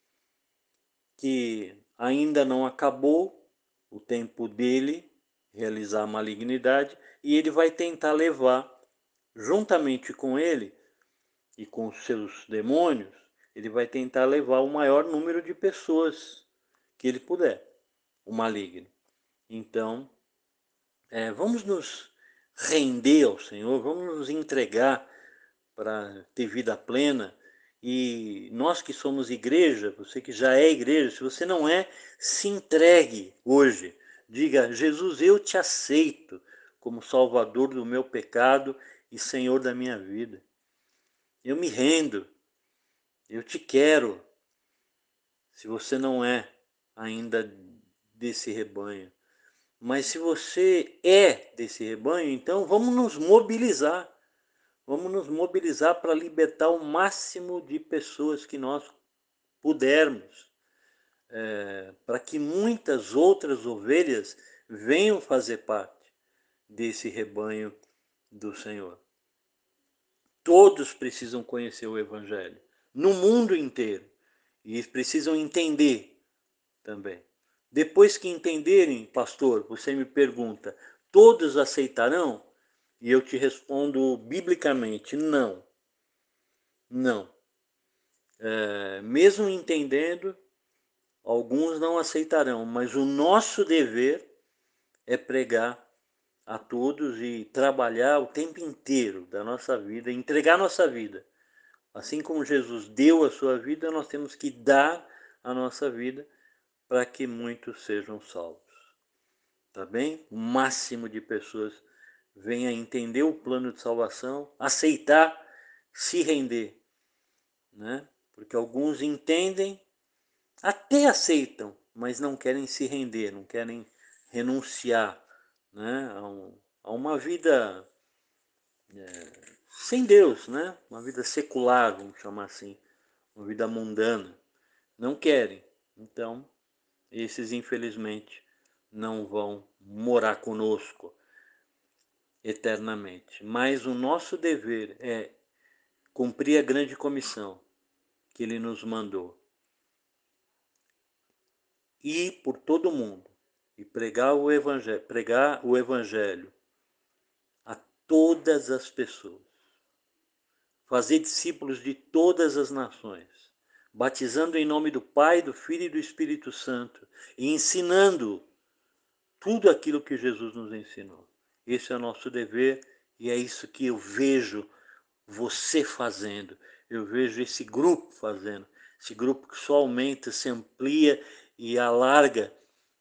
que ainda não acabou o tempo dele realizar a malignidade e ele vai tentar levar, juntamente com ele e com os seus demônios, ele vai tentar levar o maior número de pessoas que ele puder, o maligno. Então, é, vamos nos render ao Senhor, vamos nos entregar para ter vida plena. E nós que somos igreja, você que já é igreja, se você não é, se entregue hoje. Diga, Jesus, eu te aceito como Salvador do meu pecado e Senhor da minha vida. Eu me rendo, eu te quero. Se você não é ainda desse rebanho. Mas se você é desse rebanho, então vamos nos mobilizar. Vamos nos mobilizar para libertar o máximo de pessoas que nós pudermos, é, para que muitas outras ovelhas venham fazer parte desse rebanho do Senhor. Todos precisam conhecer o Evangelho, no mundo inteiro, e precisam entender também. Depois que entenderem, pastor, você me pergunta, todos aceitarão? E eu te respondo biblicamente, não. Não. É, mesmo entendendo, alguns não aceitarão, mas o nosso dever é pregar a todos e trabalhar o tempo inteiro da nossa vida, entregar nossa vida. Assim como Jesus deu a sua vida, nós temos que dar a nossa vida para que muitos sejam salvos. Tá bem? O máximo de pessoas venha entender o plano de salvação, aceitar, se render, né? Porque alguns entendem, até aceitam, mas não querem se render, não querem renunciar, né? a, um, a uma vida é, sem Deus, né? Uma vida secular, vamos chamar assim, uma vida mundana. Não querem. Então, esses infelizmente não vão morar conosco eternamente. Mas o nosso dever é cumprir a grande comissão que ele nos mandou. Ir por todo mundo e pregar o evangelho, pregar o evangelho a todas as pessoas. Fazer discípulos de todas as nações, batizando em nome do Pai, do Filho e do Espírito Santo e ensinando tudo aquilo que Jesus nos ensinou. Esse é o nosso dever e é isso que eu vejo você fazendo. Eu vejo esse grupo fazendo. Esse grupo que só aumenta, se amplia e alarga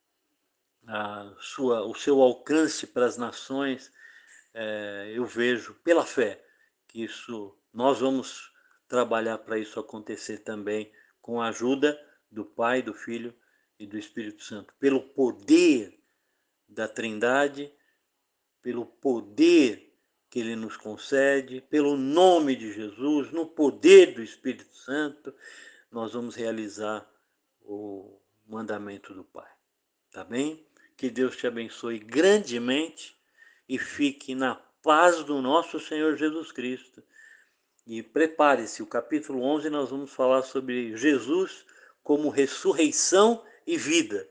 a sua, o seu alcance para as nações. É, eu vejo pela fé que isso nós vamos trabalhar para isso acontecer também com a ajuda do Pai, do Filho e do Espírito Santo, pelo poder da Trindade, pelo poder que ele nos concede, pelo nome de Jesus, no poder do Espírito Santo, nós vamos realizar o mandamento do Pai. Tá bem? Que Deus te abençoe grandemente e fique na paz do nosso Senhor Jesus Cristo. E prepare-se, o capítulo onze nós vamos falar sobre Jesus como ressurreição e vida.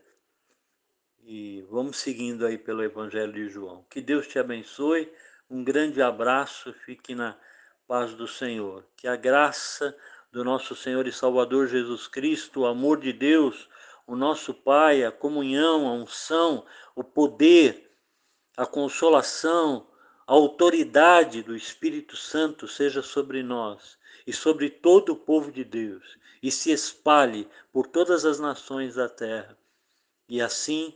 E vamos seguindo aí pelo Evangelho de João. Que Deus te abençoe, um grande abraço, fique na paz do Senhor. Que a graça do nosso Senhor e Salvador Jesus Cristo, o amor de Deus, o nosso Pai, a comunhão, a unção, o poder, a consolação, a autoridade do Espírito Santo seja sobre nós e sobre todo o povo de Deus e se espalhe por todas as nações da terra. E assim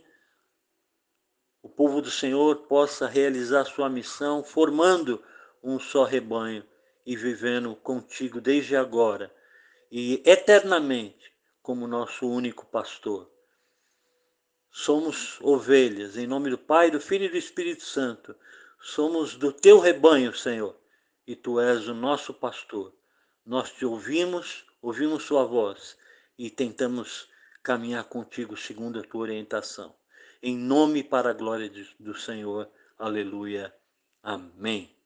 o povo do Senhor possa realizar sua missão formando um só rebanho e vivendo contigo desde agora e eternamente como nosso único pastor. Somos ovelhas, em nome do Pai, do Filho e do Espírito Santo. Somos do teu rebanho, Senhor, e tu és o nosso pastor. Nós te ouvimos, ouvimos sua voz e tentamos caminhar contigo segundo a tua orientação. Em nome e para a glória do Senhor. Aleluia. Amém.